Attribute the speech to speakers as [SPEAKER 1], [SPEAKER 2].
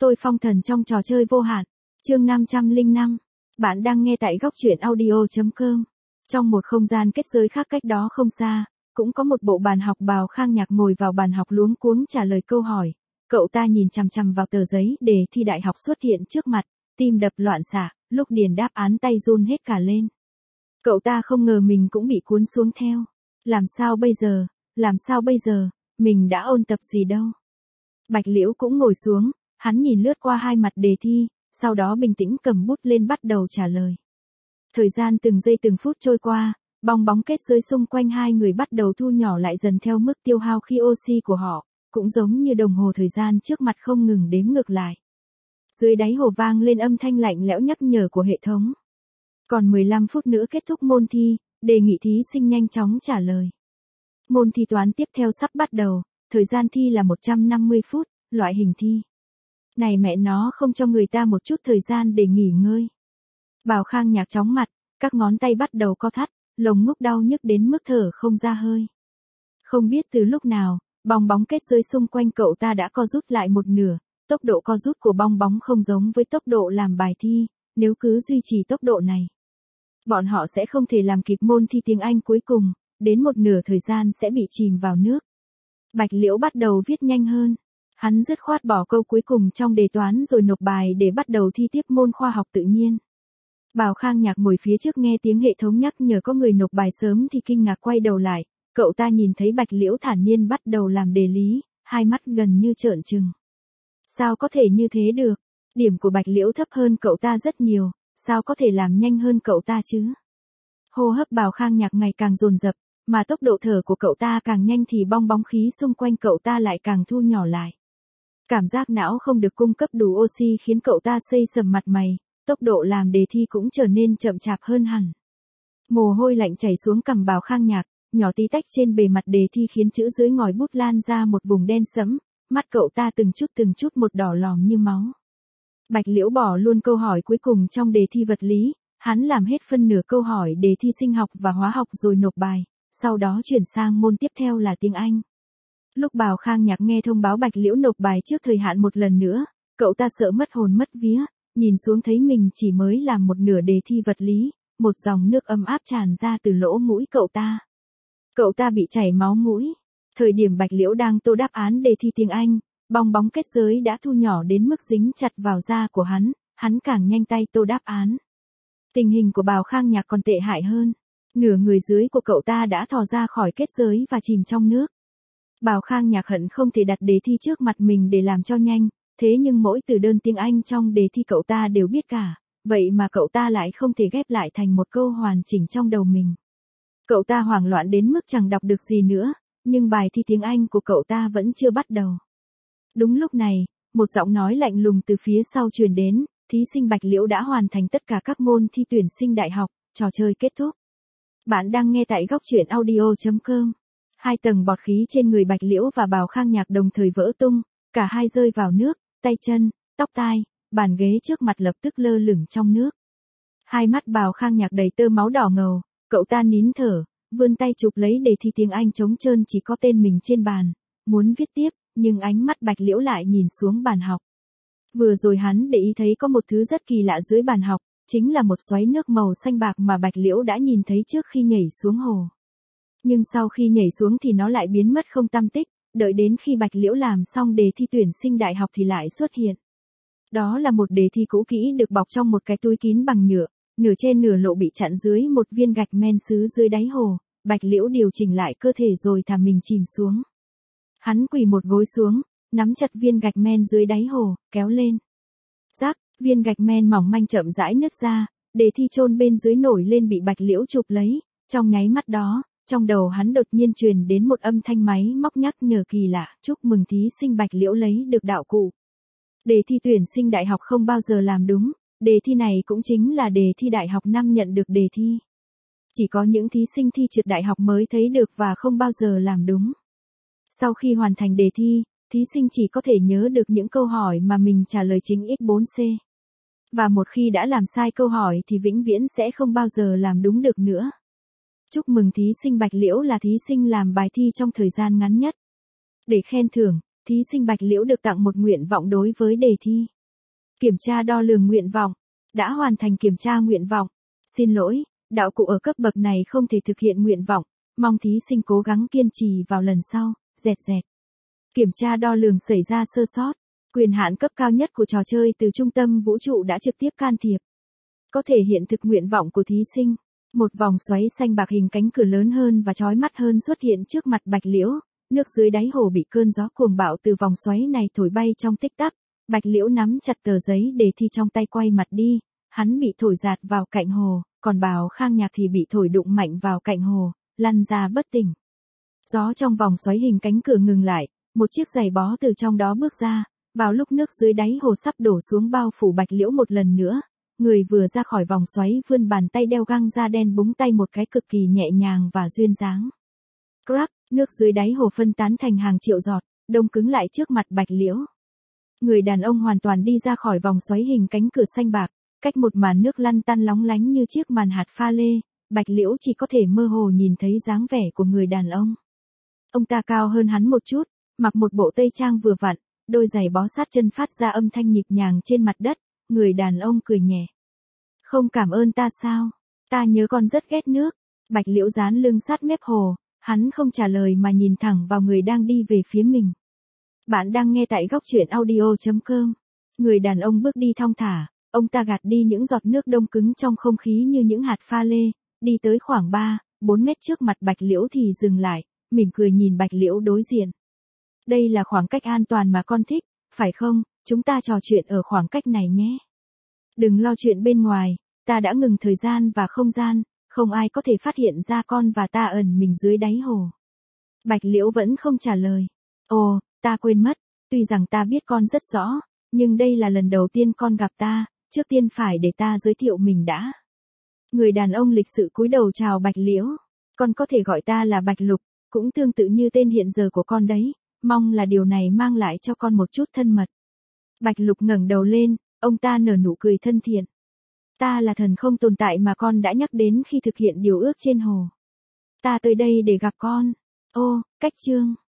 [SPEAKER 1] tôi phong thần trong trò chơi vô hạn. Chương 505. Bạn đang nghe tại góc truyện audio.com. Trong một không gian kết giới khác cách đó không xa, cũng có một bộ bàn học. Bào Khang Nhạc ngồi vào bàn học luống cuống trả lời câu hỏi. Cậu ta nhìn chằm chằm vào tờ giấy đề thi đại học xuất hiện trước mặt, tim đập loạn xạ, lúc điền đáp án tay run hết cả lên. Cậu ta không ngờ mình cũng bị cuốn xuống theo. Làm sao bây giờ, làm sao bây giờ, mình đã ôn tập gì đâu. Bạch Liễu cũng ngồi xuống, hắn nhìn lướt qua hai mặt đề thi, sau đó bình tĩnh cầm bút lên bắt đầu trả lời. Thời gian từng giây từng phút trôi qua, bong bóng kết giới xung quanh hai người bắt đầu thu nhỏ lại dần theo mức tiêu hao khí oxy của họ, cũng giống như đồng hồ thời gian trước mặt không ngừng đếm ngược lại. Dưới đáy hồ vang lên âm thanh lạnh lẽo nhắc nhở của hệ thống. Còn 15 phút nữa kết thúc môn thi, đề nghị thí sinh nhanh chóng trả lời. Môn thi toán tiếp theo sắp bắt đầu, thời gian thi là 150 phút, loại hình thi. Này mẹ nó không cho người ta một chút thời gian để nghỉ ngơi. Bào Khang Nhạc chóng mặt, các ngón tay bắt đầu co thắt, lồng ngực đau nhức đến mức thở không ra hơi. Không biết từ lúc nào, bong bóng kết giới xung quanh cậu ta đã co rút lại một nửa, tốc độ co rút của bong bóng không giống với tốc độ làm bài thi, nếu cứ duy trì tốc độ này. Bọn họ sẽ không thể làm kịp môn thi tiếng Anh cuối cùng, đến một nửa thời gian sẽ bị chìm vào nước. Bạch Liễu bắt đầu viết nhanh hơn. Hắn dứt khoát bỏ câu cuối cùng trong đề toán rồi nộp bài để bắt đầu thi tiếp môn khoa học tự nhiên. Bào Khang Nhạc ngồi phía trước nghe tiếng hệ thống nhắc nhở có người nộp bài sớm thì kinh ngạc quay đầu lại, cậu ta nhìn thấy Bạch Liễu thản nhiên bắt đầu làm đề lý, hai mắt gần như trợn trừng. Sao có thể như thế được? Điểm của Bạch Liễu thấp hơn cậu ta rất nhiều, sao có thể làm nhanh hơn cậu ta chứ? Hô hấp Bào Khang Nhạc ngày càng dồn dập, mà tốc độ thở của cậu ta càng nhanh thì bong bóng khí xung quanh cậu ta lại càng thu nhỏ lại. Cảm giác não không được cung cấp đủ oxy khiến cậu ta xây sầm mặt mày, tốc độ làm đề thi cũng trở nên chậm chạp hơn hẳn. Mồ hôi lạnh chảy xuống cằm Bào Khang Nhạc, nhỏ tí tách trên bề mặt đề thi khiến chữ dưới ngòi bút lan ra một vùng đen sẫm, mắt cậu ta từng chút một đỏ lòm như máu. Bạch Liễu bỏ luôn câu hỏi cuối cùng trong đề thi vật lý, hắn làm hết phân nửa câu hỏi đề thi sinh học và hóa học rồi nộp bài, sau đó chuyển sang môn tiếp theo là tiếng Anh. Lúc Bào Khang Nhạc nghe thông báo Bạch Liễu nộp bài trước thời hạn một lần nữa, cậu ta sợ mất hồn mất vía, nhìn xuống thấy mình chỉ mới làm một nửa đề thi vật lý, một dòng nước ấm áp tràn ra từ lỗ mũi cậu ta. Cậu ta bị chảy máu mũi. Thời điểm Bạch Liễu đang tô đáp án đề thi tiếng Anh, bong bóng kết giới đã thu nhỏ đến mức dính chặt vào da của hắn càng nhanh tay tô đáp án. Tình hình của Bào Khang Nhạc còn tệ hại hơn. Nửa người dưới của cậu ta đã thò ra khỏi kết giới và chìm trong nước. Bào Khang Nhạc hận không thể đặt đề thi trước mặt mình để làm cho nhanh, thế nhưng mỗi từ đơn tiếng Anh trong đề thi cậu ta đều biết cả, vậy mà cậu ta lại không thể ghép lại thành một câu hoàn chỉnh trong đầu mình. Cậu ta hoảng loạn đến mức chẳng đọc được gì nữa, nhưng bài thi tiếng Anh của cậu ta vẫn chưa bắt đầu. Đúng lúc này, một giọng nói lạnh lùng từ phía sau truyền đến, thí sinh Bạch Liễu đã hoàn thành tất cả các môn thi tuyển sinh đại học, trò chơi kết thúc. Bạn đang nghe tại góc truyện audio.com. Hai tầng bọt khí trên người Bạch Liễu và Bào Khang Nhạc đồng thời vỡ tung, cả hai rơi vào nước, tay chân, tóc tai, bàn ghế trước mặt lập tức lơ lửng trong nước. Hai mắt Bào Khang Nhạc đầy tơ máu đỏ ngầu, cậu ta nín thở, vươn tay chụp lấy đề thi tiếng Anh trống trơn chỉ có tên mình trên bàn, muốn viết tiếp, nhưng ánh mắt Bạch Liễu lại nhìn xuống bàn học. Vừa rồi hắn để ý thấy có một thứ rất kỳ lạ dưới bàn học, chính là một xoáy nước màu xanh bạc mà Bạch Liễu đã nhìn thấy trước khi nhảy xuống hồ. Nhưng sau khi nhảy xuống thì nó lại biến mất không tăm tích, đợi đến khi Bạch Liễu làm xong đề thi tuyển sinh đại học thì lại xuất hiện. Đó là một đề thi cũ kỹ được bọc trong một cái túi kín bằng nhựa, nửa trên nửa lộ bị chặn dưới một viên gạch men sứ dưới đáy hồ. Bạch Liễu điều chỉnh lại cơ thể rồi thả mình chìm xuống. Hắn quỳ một gối xuống, nắm chặt viên gạch men dưới đáy hồ, kéo lên. Rắc, viên gạch men mỏng manh chậm rãi nứt ra, đề thi chôn bên dưới nổi lên bị Bạch Liễu chụp lấy. Trong nháy mắt đó, trong đầu hắn đột nhiên truyền đến một âm thanh máy móc nhắc nhở kỳ lạ, chúc mừng thí sinh Bạch Liễu lấy được đạo cụ. Đề thi tuyển sinh đại học không bao giờ làm đúng, đề thi này cũng chính là đề thi đại học năm nhận được đề thi. Chỉ có những thí sinh thi trượt đại học mới thấy được và không bao giờ làm đúng. Sau khi hoàn thành đề thi, thí sinh chỉ có thể nhớ được những câu hỏi mà mình trả lời chính x4c. Và một khi đã làm sai câu hỏi thì vĩnh viễn sẽ không bao giờ làm đúng được nữa. Chúc mừng thí sinh Bạch Liễu là thí sinh làm bài thi trong thời gian ngắn nhất. Để khen thưởng, thí sinh Bạch Liễu được tặng một nguyện vọng đối với đề thi. Kiểm tra đo lường nguyện vọng. Đã hoàn thành kiểm tra nguyện vọng. Xin lỗi, đạo cụ ở cấp bậc này không thể thực hiện nguyện vọng, mong thí sinh cố gắng kiên trì vào lần sau, dẹt dẹt. Kiểm tra đo lường xảy ra sơ sót. Quyền hạn cấp cao nhất của trò chơi từ trung tâm vũ trụ đã trực tiếp can thiệp. Có thể hiện thực nguyện vọng của thí sinh. Một vòng xoáy xanh bạc hình cánh cửa lớn hơn và chói mắt hơn xuất hiện trước mặt Bạch Liễu, nước dưới đáy hồ bị cơn gió cuồng bạo từ vòng xoáy này thổi bay trong tích tắc. Bạch Liễu nắm chặt tờ giấy đề thi trong tay quay mặt đi, hắn bị thổi giạt vào cạnh hồ, còn Bào Khang Nhạc thì bị thổi đụng mạnh vào cạnh hồ, lăn ra bất tỉnh. Gió trong vòng xoáy hình cánh cửa ngừng lại, một chiếc giày bó từ trong đó bước ra, vào lúc nước dưới đáy hồ sắp đổ xuống bao phủ Bạch Liễu một lần nữa. Người vừa ra khỏi vòng xoáy vươn bàn tay đeo găng da đen búng tay một cái cực kỳ nhẹ nhàng và duyên dáng. Crack, nước dưới đáy hồ phân tán thành hàng triệu giọt, đông cứng lại trước mặt Bạch Liễu. Người đàn ông hoàn toàn đi ra khỏi vòng xoáy hình cánh cửa xanh bạc, cách một màn nước lăn tăn lóng lánh như chiếc màn hạt pha lê, Bạch Liễu chỉ có thể mơ hồ nhìn thấy dáng vẻ của người đàn ông. Ông ta cao hơn hắn một chút, mặc một bộ tây trang vừa vặn, đôi giày bó sát chân phát ra âm thanh nhịp nhàng trên mặt đất. Người đàn ông cười nhẹ. Không cảm ơn ta sao? Ta nhớ con rất ghét nước. Bạch Liễu dán lưng sát mép hồ, hắn không trả lời mà nhìn thẳng vào người đang đi về phía mình. Bạn đang nghe tại góc truyện audio.com. Người đàn ông bước đi thong thả, ông ta gạt đi những giọt nước đông cứng trong không khí như những hạt pha lê, đi tới khoảng 3-4 mét trước mặt Bạch Liễu thì dừng lại, mỉm cười nhìn Bạch Liễu đối diện. Đây là khoảng cách an toàn mà con thích, phải không? Chúng ta trò chuyện ở khoảng cách này nhé. Đừng lo chuyện bên ngoài, ta đã ngừng thời gian và không gian, không ai có thể phát hiện ra con và ta ẩn mình dưới đáy hồ. Bạch Liễu vẫn không trả lời. Ồ, ta quên mất, tuy rằng ta biết con rất rõ, nhưng đây là lần đầu tiên con gặp ta, trước tiên phải để ta giới thiệu mình đã. Người đàn ông lịch sự cúi đầu chào Bạch Liễu. Con có thể gọi ta là Bạch Lục, cũng tương tự như tên hiện giờ của con đấy, mong là điều này mang lại cho con một chút thân mật. Bạch Lục ngẩng đầu lên, ông ta nở nụ cười thân thiện. Ta là thần không tồn tại mà con đã nhắc đến khi thực hiện điều ước trên hồ. Ta tới đây để gặp con. Ô, cách chương.